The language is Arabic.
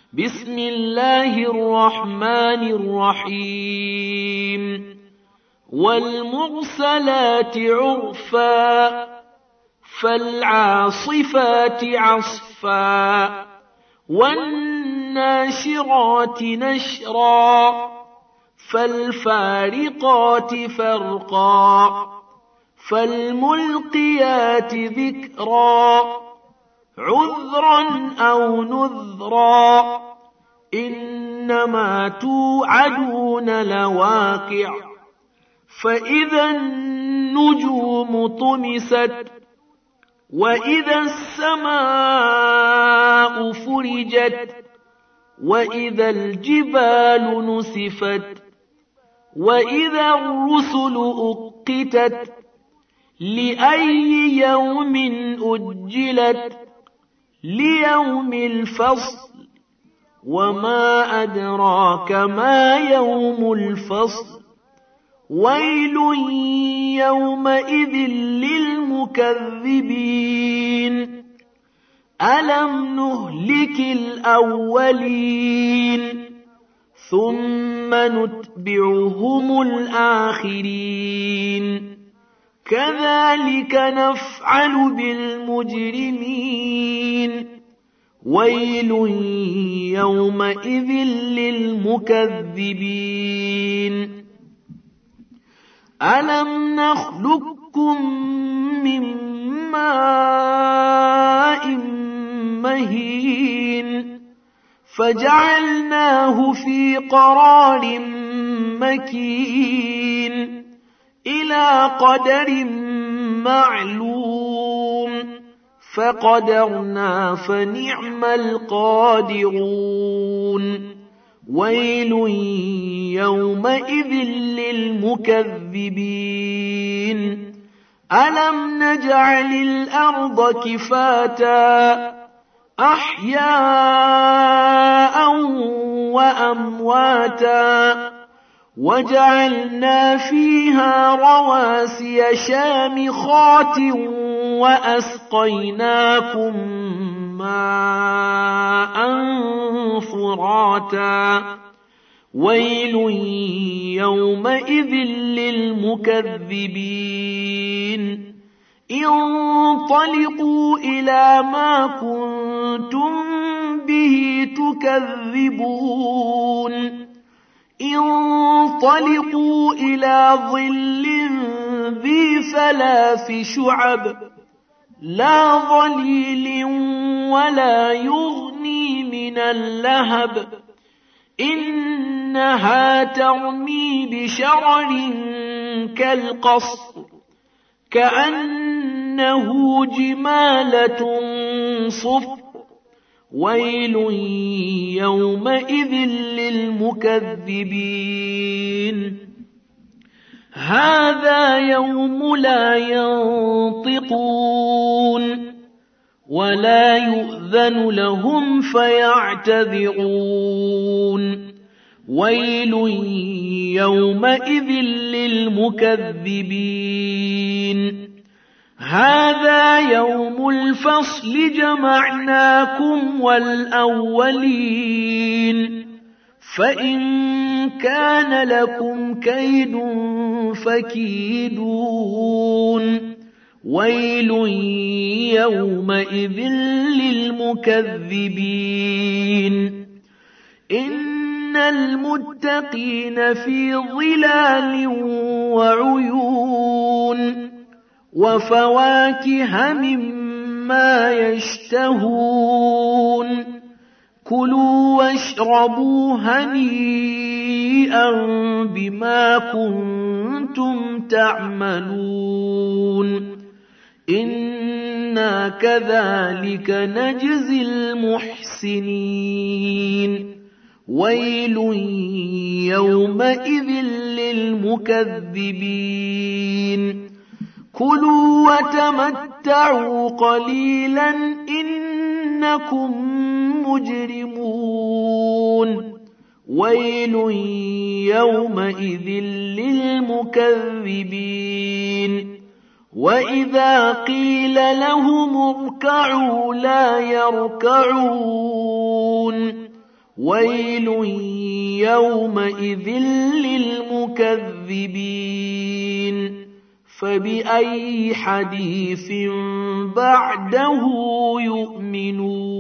بسم الله الرحمن الرحيم والمرسلات عرفا فالعاصفات عصفا والناشرات نشرا فالفارقات فرقا فالملقيات ذكرا عذرا أو نذرا إنما توعدون لواقع فإذا النجوم طمست وإذا السماء فرجت وإذا الجبال نسفت وإذا الرسل أقتت لأي يوم أجلت ليوم الفصل وما أدراك ما يوم الفصل ويل يومئذ للمكذبين ألم نهلك الأولين ثم نتبعهم الآخرين كذلك نفعل بالمجرمين ويل يومئذ للمكذبين ألم نخلقكم من ماء مهين فجعلناه في قرار مكين إلى قدر معلوم فقدرنا فنعم القادرون ويل يومئذ للمكذبين ألم نجعل الأرض كفاتا أحياء وأمواتا وجعلنا فيها رواسي شامخات وأسقيناكم ماء فراتا ويل يومئذ للمكذبين انطلقوا إلى ما كنتم به تكذبون انطلقوا إلى ظل ذي ثلاث شعب لا ظليل ولا يغني من اللهب إنها ترمي بشرر كالقصر كأنه جمالة صفر ويل يومئذ للمكذبين هذا يوم لا ينطقون ولا يؤذن لهم فيعتذرون ويل يومئذ للمكذبين هذا يوم الفصل جمعناكم والأولين فإن كان لكم كيد فكيدون ويل يومئذ للمكذبين إن المتقين في ظلال وعيون وفواكه مما يشتهون كلوا واشربوا هنيئا بما كنتم تعملون إنا كذلك نجزي المحسنين ويل يومئذ للمكذبين كلوا وتمتعوا قليلا إنكم مجرمون ويل يومئذ للمكذبين وإذا قيل لهم اركعوا لا يركعون ويل يومئذ للمكذبين فبأي حديث بعده يؤمنون